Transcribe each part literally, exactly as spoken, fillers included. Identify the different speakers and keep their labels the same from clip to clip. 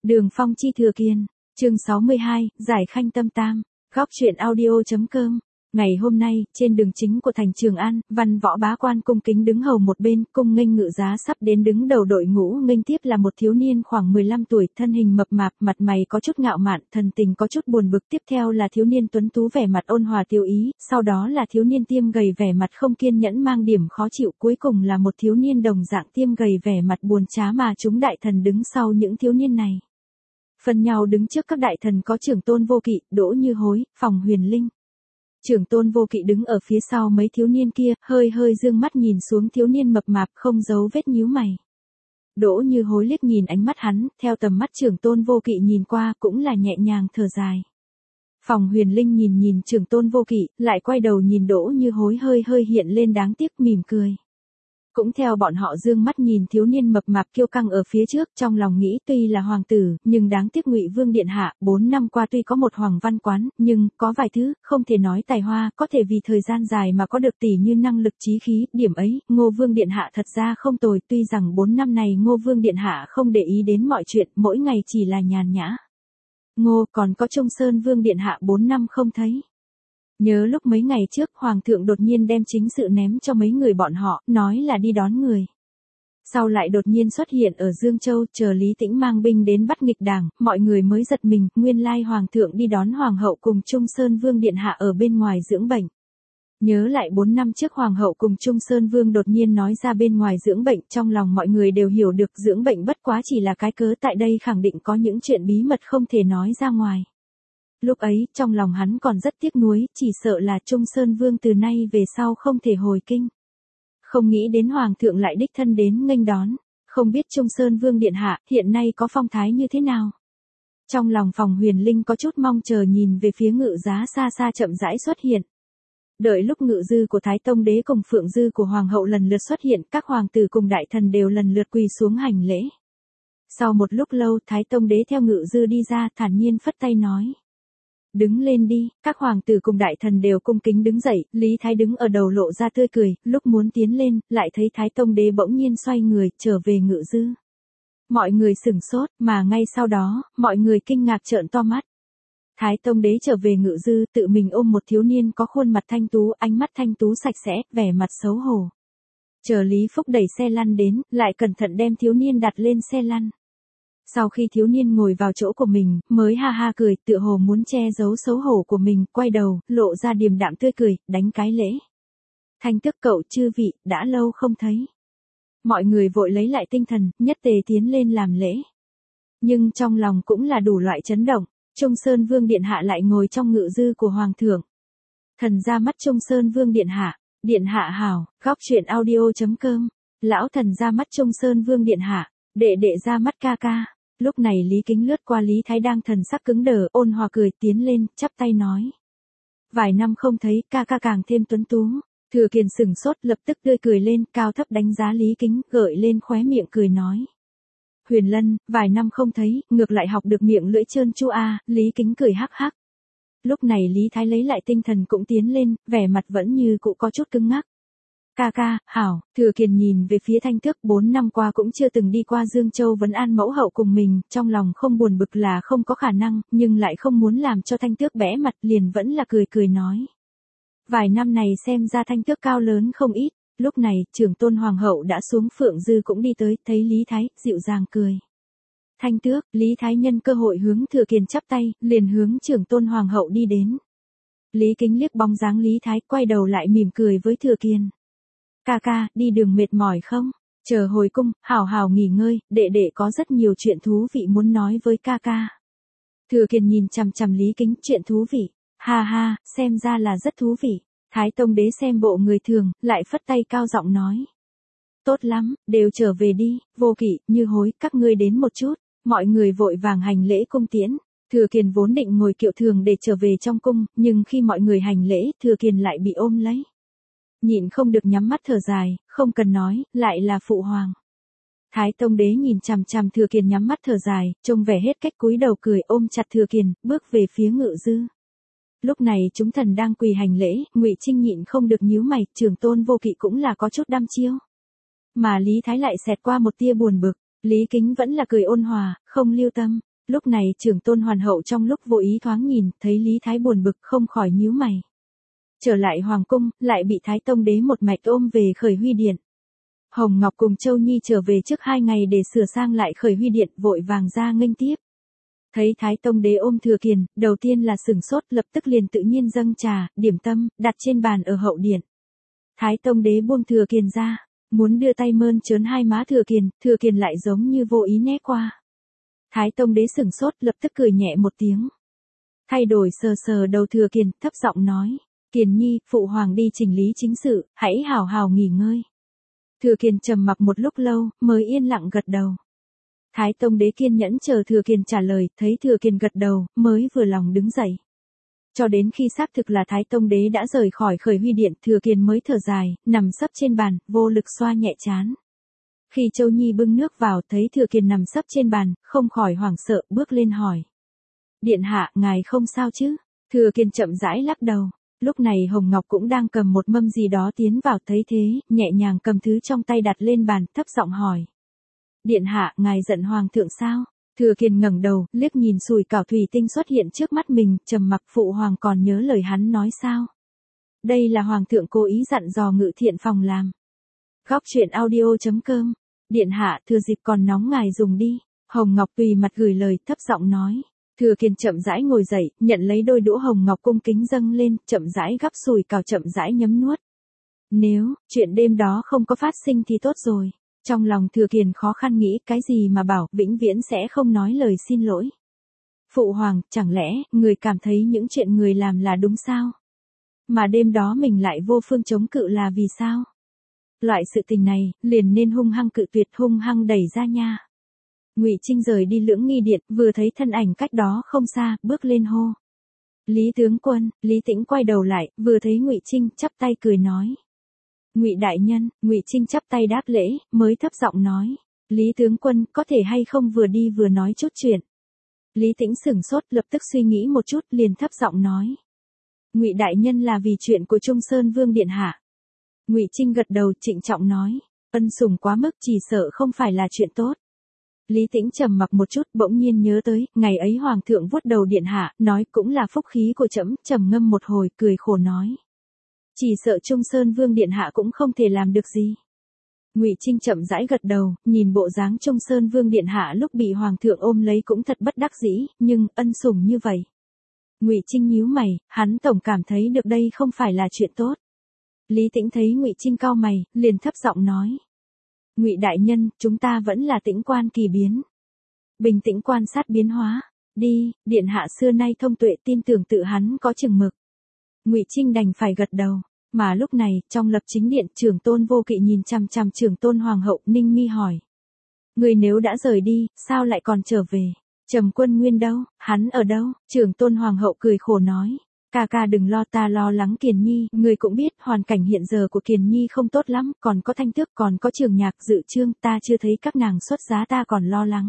Speaker 1: Đường Phong chi Thừa Kiên, chương sáu mươi hai, Giải Khanh Tâm Tam, góc truyện audio.com. Ngày hôm nay, trên đường chính của thành Trường An, văn võ bá quan cung kính đứng hầu một bên, cung nghênh ngự giá sắp đến đứng đầu đội ngũ nghênh tiếp là một thiếu niên khoảng mười lăm tuổi, thân hình mập mạp, mặt mày có chút ngạo mạn, thần tình có chút buồn bực, tiếp theo là thiếu niên tuấn tú vẻ mặt ôn hòa tiêu ý, sau đó là thiếu niên tiêm gầy vẻ mặt không kiên nhẫn mang điểm khó chịu, cuối cùng là một thiếu niên đồng dạng tiêm gầy vẻ mặt buồn chá mà chúng đại thần đứng sau những thiếu niên này. Phân nhau đứng trước các đại thần có Trưởng Tôn Vô Kỵ, Đỗ Như Hối, Phòng Huyền Linh. Trưởng Tôn Vô Kỵ đứng ở phía sau mấy thiếu niên kia, hơi hơi dương mắt nhìn xuống thiếu niên mập mạp không giấu vết nhíu mày. Đỗ Như Hối liếc nhìn ánh mắt hắn, theo tầm mắt Trưởng Tôn Vô Kỵ nhìn qua cũng là nhẹ nhàng thở dài. Phòng Huyền Linh nhìn nhìn Trưởng Tôn Vô Kỵ, lại quay đầu nhìn Đỗ Như Hối hơi hơi hiện lên đáng tiếc mỉm cười. Cũng theo bọn họ dương mắt nhìn thiếu niên mập mạp kiêu căng ở phía trước, trong lòng nghĩ tuy là hoàng tử, nhưng đáng tiếc Ngụy Vương điện hạ, bốn năm qua tuy có một hoàng văn quán, nhưng có vài thứ không thể nói tài hoa, có thể vì thời gian dài mà có được tỷ như năng lực trí khí, điểm ấy, Ngô Vương điện hạ thật ra không tồi, tuy rằng bốn năm này Ngô Vương điện hạ không để ý đến mọi chuyện, mỗi ngày chỉ là nhàn nhã. Ngô, còn có Trung Sơn Vương điện hạ bốn năm không thấy. Nhớ lúc mấy ngày trước Hoàng thượng đột nhiên đem chính sự ném cho mấy người bọn họ, nói là đi đón người. Sau lại đột nhiên xuất hiện ở Dương Châu, chờ Lý Tĩnh mang binh đến bắt nghịch đảng, mọi người mới giật mình, nguyên lai Hoàng thượng đi đón Hoàng hậu cùng Trung Sơn Vương điện hạ ở bên ngoài dưỡng bệnh. Nhớ lại bốn năm trước Hoàng hậu cùng Trung Sơn Vương đột nhiên nói ra bên ngoài dưỡng bệnh, trong lòng mọi người đều hiểu được dưỡng bệnh bất quá chỉ là cái cớ, tại đây khẳng định có những chuyện bí mật không thể nói ra ngoài. Lúc ấy, trong lòng hắn còn rất tiếc nuối, chỉ sợ là Trung Sơn Vương từ nay về sau không thể hồi kinh. Không nghĩ đến Hoàng thượng lại đích thân đến nghênh đón, không biết Trung Sơn Vương điện hạ hiện nay có phong thái như thế nào. Trong lòng Phòng Huyền Linh có chút mong chờ nhìn về phía ngự giá xa xa chậm rãi xuất hiện. Đợi lúc ngự dư của Thái Tông Đế cùng phượng dư của Hoàng hậu lần lượt xuất hiện, các hoàng tử cùng đại thần đều lần lượt quỳ xuống hành lễ. Sau một lúc lâu, Thái Tông Đế theo ngự dư đi ra, thản nhiên phất tay nói. Đứng lên đi, các hoàng tử cùng đại thần đều cung kính đứng dậy, Lý Thái đứng ở đầu lộ ra tươi cười, lúc muốn tiến lên, lại thấy Thái Tông Đế bỗng nhiên xoay người, trở về ngự dư. Mọi người sửng sốt, mà ngay sau đó, mọi người kinh ngạc trợn to mắt. Thái Tông Đế trở về ngự dư, tự mình ôm một thiếu niên có khuôn mặt thanh tú, ánh mắt thanh tú sạch sẽ, vẻ mặt xấu hổ. Chờ Lý Phúc đẩy xe lăn đến, lại cẩn thận đem thiếu niên đặt lên xe lăn. Sau khi thiếu niên ngồi vào chỗ của mình, mới ha ha cười, tựa hồ muốn che giấu xấu hổ của mình, quay đầu, lộ ra điềm đạm tươi cười, đánh cái lễ. Thanh tước cậu chư vị, đã lâu không thấy. Mọi người vội lấy lại tinh thần, nhất tề tiến lên làm lễ. Nhưng trong lòng cũng là đủ loại chấn động, Trung Sơn Vương điện hạ lại ngồi trong ngự dư của Hoàng thượng. Thần ra mắt Trung Sơn Vương điện hạ, điện hạ hảo, góc truyện audio.com, lão thần ra mắt Trung Sơn Vương điện hạ, đệ đệ ra mắt ca ca. Lúc này Lý Kính lướt qua Lý Thái đang thần sắc cứng đờ, ôn hòa cười tiến lên, chắp tay nói. Vài năm không thấy, ca ca càng thêm tuấn tú. Thừa Kiền sửng sốt, lập tức tươi cười lên, cao thấp đánh giá Lý Kính, gợi lên khóe miệng cười nói. Huyền Lân, vài năm không thấy, ngược lại học được miệng lưỡi trơn chu a, Lý Kính cười hắc hắc. Lúc này Lý Thái lấy lại tinh thần cũng tiến lên, vẻ mặt vẫn như cũ có chút cứng ngắc. Ca ca, hảo, Thừa Kiền nhìn về phía Thanh Tước, bốn năm qua cũng chưa từng đi qua Dương Châu vấn an mẫu hậu cùng mình, trong lòng không buồn bực là không có khả năng, nhưng lại không muốn làm cho Thanh Tước bẽ mặt, liền vẫn là cười cười nói. Vài năm này xem ra Thanh Tước cao lớn không ít, lúc này, Trưởng Tôn Hoàng hậu đã xuống, phượng dư cũng đi tới, thấy Lý Thái, dịu dàng cười. Thanh Tước, Lý Thái nhân cơ hội hướng Thừa Kiền chắp tay, liền hướng Trưởng Tôn Hoàng hậu đi đến. Lý Kính liếc bóng dáng Lý Thái, quay đầu lại mỉm cười với Thừa Kiền. Ca ca, đi đường mệt mỏi không? Chờ hồi cung, hảo hảo nghỉ ngơi, đệ đệ có rất nhiều chuyện thú vị muốn nói với ca ca. Thừa Kiền nhìn chằm chằm Lý Kính, chuyện thú vị. Ha ha, xem ra là rất thú vị. Thái Tông Đế xem bộ người thường, lại phất tay cao giọng nói. Tốt lắm, đều trở về đi, Vô Kỵ, Như Hối, các ngươi đến một chút. Mọi người vội vàng hành lễ cung tiễn. Thừa Kiền vốn định ngồi kiệu thường để trở về trong cung, nhưng khi mọi người hành lễ, Thừa Kiền lại bị ôm lấy. Nhịn không được nhắm mắt thở dài, không cần nói, lại là phụ hoàng. Thái Tông Đế nhìn chằm chằm Thừa Kiền nhắm mắt thở dài, trông vẻ hết cách cúi đầu cười, ôm chặt Thừa Kiền, bước về phía ngự dư. Lúc này chúng thần đang quỳ hành lễ, Ngụy Trinh nhịn không được nhíu mày, Trưởng Tôn Vô Kỵ cũng là có chút đăm chiêu. Mà Lý Thái lại xẹt qua một tia buồn bực, Lý Kính vẫn là cười ôn hòa, không lưu tâm. Lúc này trưởng tôn hoàn hậu trong lúc vô ý thoáng nhìn, thấy Lý Thái buồn bực không khỏi nhíu mày. Trở lại hoàng cung, lại bị Thái Tông đế một mạch ôm về Khởi Huy Điện. Hồng Ngọc cùng Châu Nhi trở về trước hai ngày để sửa sang lại Khởi Huy Điện, vội vàng ra nghênh tiếp. Thấy Thái Tông đế ôm Thừa Kiền, đầu tiên là sửng sốt, lập tức liền tự nhiên dâng trà, điểm tâm, đặt trên bàn ở hậu điện. Thái Tông đế buông Thừa Kiền ra, muốn đưa tay mơn trớn hai má Thừa Kiền, Thừa Kiền lại giống như vô ý né qua. Thái Tông đế sửng sốt, lập tức cười nhẹ một tiếng. Thay đổi sờ sờ đầu Thừa Kiền, thấp giọng nói, Kiền Nhi, phụ hoàng đi chỉnh lý chính sự, hãy hào hào nghỉ ngơi. Thừa Kiền trầm mặc một lúc lâu, mới yên lặng gật đầu. Thái Tông đế kiên nhẫn chờ Thừa Kiền trả lời, thấy Thừa Kiền gật đầu, mới vừa lòng đứng dậy. Cho đến khi xác thực là Thái Tông đế đã rời khỏi Khởi Huy Điện, Thừa Kiền mới thở dài, nằm sấp trên bàn, vô lực xoa nhẹ trán. Khi Châu Nhi bưng nước vào, thấy Thừa Kiền nằm sấp trên bàn, không khỏi hoảng sợ, bước lên hỏi. Điện hạ, ngài không sao chứ? Thừa Kiền chậm rãi lắc đầu. Lúc này Hồng Ngọc cũng đang cầm một mâm gì đó tiến vào, thấy thế, nhẹ nhàng cầm thứ trong tay đặt lên bàn, thấp giọng hỏi. Điện hạ, ngài giận hoàng thượng sao? Thừa Kiền ngẩng đầu, liếc nhìn sùi cảo thủy tinh xuất hiện trước mắt mình, trầm mặc. Phụ hoàng còn nhớ lời hắn nói sao? Đây là hoàng thượng cố ý dặn dò Ngự Thiện phòng làm. Góc truyện audio chấm com. Điện hạ, thừa dịp còn nóng ngài dùng đi. Hồng Ngọc tùy mặt gửi lời, thấp giọng nói. Thừa Kiền chậm rãi ngồi dậy, nhận lấy đôi đũa Hồng Ngọc cung kính dâng lên, chậm rãi gắp sùi cảo, chậm rãi nhấm nuốt. Nếu chuyện đêm đó không có phát sinh thì tốt rồi. Trong lòng Thừa Kiền khó khăn nghĩ cái gì mà bảo vĩnh viễn sẽ không nói lời xin lỗi. Phụ hoàng, chẳng lẽ người cảm thấy những chuyện người làm là đúng sao? Mà đêm đó mình lại vô phương chống cự là vì sao? Loại sự tình này, liền nên hung hăng cự tuyệt, hung hăng đẩy ra nha. Ngụy Trinh rời đi Lưỡng Nghi Điện, vừa thấy thân ảnh cách đó không xa, bước lên hô. Lý tướng quân. Lý Tĩnh quay đầu lại, vừa thấy Ngụy Trinh, chắp tay cười nói. Ngụy đại nhân. Ngụy Trinh chắp tay đáp lễ, mới thấp giọng nói. Lý tướng quân, có thể hay không vừa đi vừa nói chút chuyện. Lý Tĩnh sửng sốt, lập tức suy nghĩ một chút, liền thấp giọng nói. Ngụy đại nhân là vì chuyện của Trung Sơn Vương điện hạ. Ngụy Trinh gật đầu, trịnh trọng nói. Ân sủng quá mức, chỉ sợ không phải là chuyện tốt. Lý Tĩnh trầm mặc một chút, bỗng nhiên nhớ tới, ngày ấy hoàng thượng vuốt đầu điện hạ, nói cũng là phúc khí của trẫm, trầm ngâm một hồi, cười khổ nói. Chỉ sợ Trung Sơn Vương điện hạ cũng không thể làm được gì. Ngụy Trinh chậm rãi gật đầu, nhìn bộ dáng Trung Sơn Vương điện hạ lúc bị hoàng thượng ôm lấy cũng thật bất đắc dĩ, nhưng ân sủng như vậy. Ngụy Trinh nhíu mày, hắn tổng cảm thấy được đây không phải là chuyện tốt. Lý Tĩnh thấy Ngụy Trinh cau mày, liền thấp giọng nói. Ngụy đại nhân, chúng ta vẫn là tĩnh quan kỳ biến. Bình tĩnh quan sát biến hóa. Đi, điện hạ xưa nay thông tuệ, tin tưởng tự hắn có chừng mực. Ngụy Trinh đành phải gật đầu. Mà lúc này, trong Lập Chính Điện, Trưởng Tôn Vô Kỵ nhìn chằm chằm Trưởng Tôn Hoàng hậu, ninh mi hỏi. Người nếu đã rời đi, sao lại còn trở về? Trầm Quân Nguyên đâu? Hắn ở đâu? Trưởng Tôn Hoàng hậu cười khổ nói. Ca ca đừng lo, ta lo lắng Kiền Nhi, người cũng biết hoàn cảnh hiện giờ của Kiền Nhi không tốt lắm, còn có Thanh Tước, còn có Trường Nhạc, Dự Trương, ta chưa thấy các nàng xuất giá, ta còn lo lắng.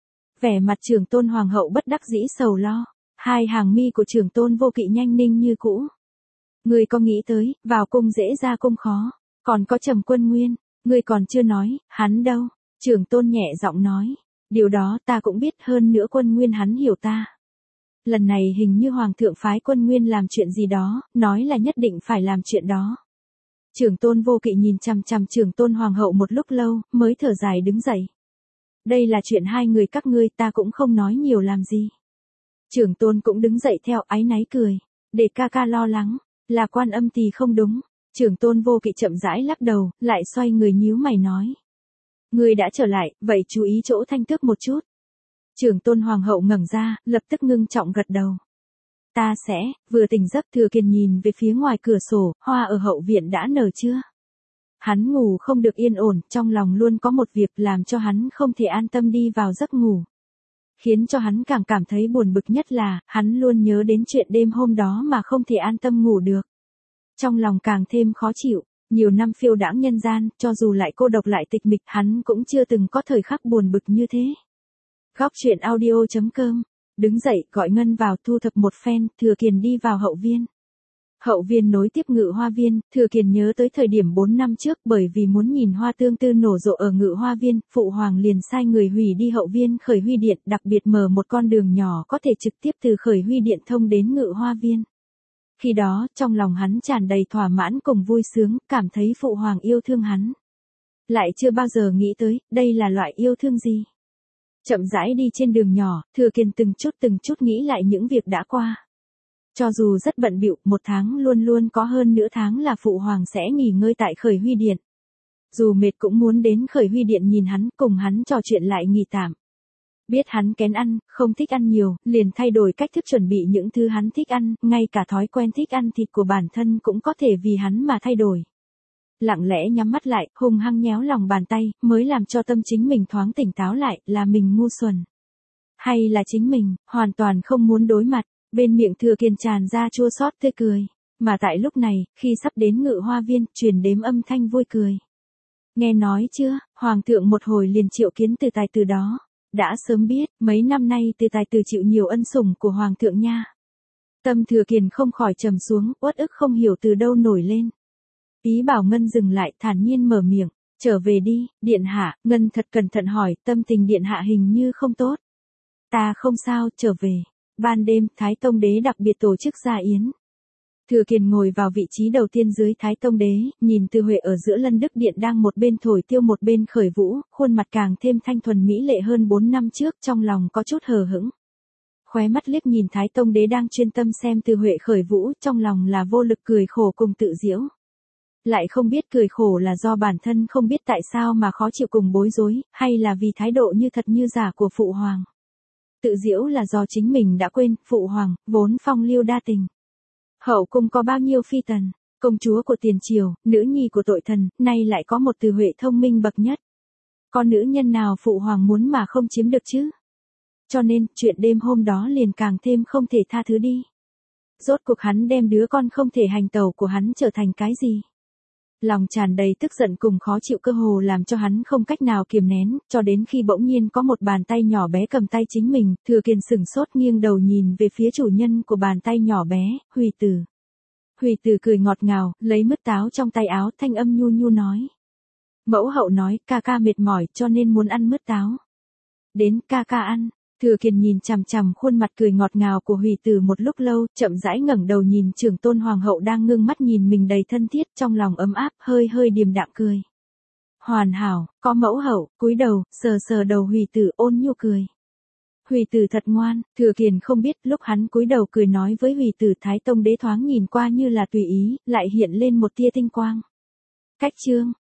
Speaker 1: Vẻ mặt Trưởng Tôn Hoàng hậu bất đắc dĩ sầu lo, hai hàng mi của Trưởng Tôn Vô Kỵ nhanh ninh như cũ. Người có nghĩ tới, vào cung dễ ra cung khó, còn có Trầm Quân Nguyên, người còn chưa nói, hắn đâu? Trưởng Tôn nhẹ giọng nói, điều đó ta cũng biết, hơn nữa Quân Nguyên hắn hiểu ta. Lần này hình như Hoàng thượng phái Quân Nguyên làm chuyện gì đó, nói là nhất định phải làm chuyện đó. Trưởng Tôn Vô Kỵ nhìn chằm chằm Trưởng Tôn Hoàng hậu một lúc lâu, mới thở dài đứng dậy. Đây là chuyện hai người các ngươi, ta cũng không nói nhiều làm gì. Trưởng Tôn cũng đứng dậy theo, áy náy cười. Để ca ca lo lắng, là Quan Âm thì không đúng. Trưởng Tôn Vô Kỵ chậm rãi lắc đầu, lại xoay người nhíu mày nói. Ngươi đã trở lại, vậy chú ý chỗ Thanh Tước một chút. Trưởng Tôn Hoàng hậu ngẩng ra, lập tức ngưng trọng gật đầu. Ta sẽ. Vừa tỉnh giấc, Thừa Kiền nhìn về phía ngoài cửa sổ, hoa ở hậu viện đã nở chưa? Hắn ngủ không được yên ổn, trong lòng luôn có một việc làm cho hắn không thể an tâm đi vào giấc ngủ. Khiến cho hắn càng cảm thấy buồn bực nhất là, hắn luôn nhớ đến chuyện đêm hôm đó mà không thể an tâm ngủ được. Trong lòng càng thêm khó chịu, nhiều năm phiêu đãng nhân gian, cho dù lại cô độc lại tịch mịch, hắn cũng chưa từng có thời khắc buồn bực như thế. Góc truyện audio chấm com. Đứng dậy, gọi Ngân vào thu thập một phen, Thừa Kiền đi vào hậu viên. Hậu viên nối tiếp Ngự Hoa Viên, Thừa Kiền nhớ tới thời điểm bốn năm trước, bởi vì muốn nhìn hoa tương tư nổ rộ ở Ngự Hoa Viên, Phụ Hoàng liền sai người hủy đi Hậu Viên Khởi Huy Điện, đặc biệt mở một con đường nhỏ có thể trực tiếp từ Khởi Huy Điện thông đến Ngự Hoa Viên. Khi đó, trong lòng hắn tràn đầy thỏa mãn cùng vui sướng, cảm thấy Phụ Hoàng yêu thương hắn. Lại chưa bao giờ nghĩ tới, đây là loại yêu thương gì. Chậm rãi đi trên đường nhỏ, Thừa Kiền từng chút từng chút nghĩ lại những việc đã qua. Cho dù rất bận bịu, một tháng luôn luôn có hơn nửa tháng là Phụ Hoàng sẽ nghỉ ngơi tại Khởi Huy Điện. Dù mệt cũng muốn đến Khởi Huy Điện nhìn hắn, cùng hắn trò chuyện lại nghỉ tạm. Biết hắn kén ăn, không thích ăn nhiều, liền thay đổi cách thức chuẩn bị những thứ hắn thích ăn, ngay cả thói quen thích ăn thịt của bản thân cũng có thể vì hắn mà thay đổi. Lặng lẽ nhắm mắt lại, hung hăng nhéo lòng bàn tay, mới làm cho tâm chính mình thoáng tỉnh táo lại, là mình ngu xuẩn. Hay là chính mình, hoàn toàn không muốn đối mặt, bên miệng Thừa Kiền tràn ra chua xót tươi cười. Mà tại lúc này, khi sắp đến Ngự Hoa Viên, truyền đếm âm thanh vui cười. Nghe nói chưa, Hoàng thượng một hồi liền triệu kiến Từ Tài từ đó. Đã sớm biết, mấy năm nay Từ Tài từ chịu nhiều ân sủng của Hoàng thượng nha. Tâm Thừa Kiền không khỏi trầm xuống, uất ức không hiểu từ đâu nổi lên. Ý bảo Ngân dừng lại, thản nhiên mở miệng, trở về đi, điện hạ. Ngân thật cẩn thận hỏi, tâm tình điện hạ hình như không tốt. Ta không sao, trở về. Ban đêm, Thái Tông Đế đặc biệt tổ chức gia yến. Thừa Kiền ngồi vào vị trí đầu tiên dưới Thái Tông Đế, nhìn Từ Huệ ở giữa Lân Đức Điện đang một bên thổi tiêu một bên khởi vũ, khuôn mặt càng thêm thanh thuần mỹ lệ hơn bốn năm trước, trong lòng có chút hờ hững. Khóe mắt liếc nhìn Thái Tông Đế đang chuyên tâm xem Từ Huệ khởi vũ, trong lòng là vô lực cười khổ cùng tự giễu. Lại không biết cười khổ là do bản thân không biết tại sao mà khó chịu cùng bối rối, hay là vì thái độ như thật như giả của Phụ Hoàng. Tự giễu là do chính mình đã quên, Phụ Hoàng, vốn phong lưu đa tình. Hậu cung có bao nhiêu phi tần, công chúa của tiền triều, nữ nhi của tội thần, nay lại có một Từ Huệ thông minh bậc nhất. Con nữ nhân nào Phụ Hoàng muốn mà không chiếm được chứ? Cho nên, chuyện đêm hôm đó liền càng thêm không thể tha thứ đi. Rốt cuộc hắn đem đứa con không thể hành tẩu của hắn trở thành cái gì? Lòng tràn đầy tức giận cùng khó chịu cơ hồ làm cho hắn không cách nào kiềm nén, cho đến khi bỗng nhiên có một bàn tay nhỏ bé cầm tay chính mình, Thừa Kiền sửng sốt nghiêng đầu nhìn về phía chủ nhân của bàn tay nhỏ bé, Huy Tử. Huy Tử cười ngọt ngào, lấy mứt táo trong tay áo, thanh âm nhu nhu nói. Mẫu hậu nói, ca ca mệt mỏi cho nên muốn ăn mứt táo. Đến, ca ca ăn. Thừa Kiền nhìn chằm chằm khuôn mặt cười ngọt ngào của Huy Tử một lúc lâu, chậm rãi ngẩng đầu nhìn trưởng tôn hoàng hậu đang ngưng mắt nhìn mình đầy thân thiết, trong lòng ấm áp, hơi hơi điềm đạm cười. Hoàn hảo, có mẫu hậu, cúi đầu, sờ sờ đầu Huy Tử ôn nhu cười. Huy Tử thật ngoan, Thừa Kiền không biết, lúc hắn cúi đầu cười nói với Huy Tử, Thái Tông Đế thoáng nhìn qua như là tùy ý, lại hiện lên một tia tinh quang. Cách chương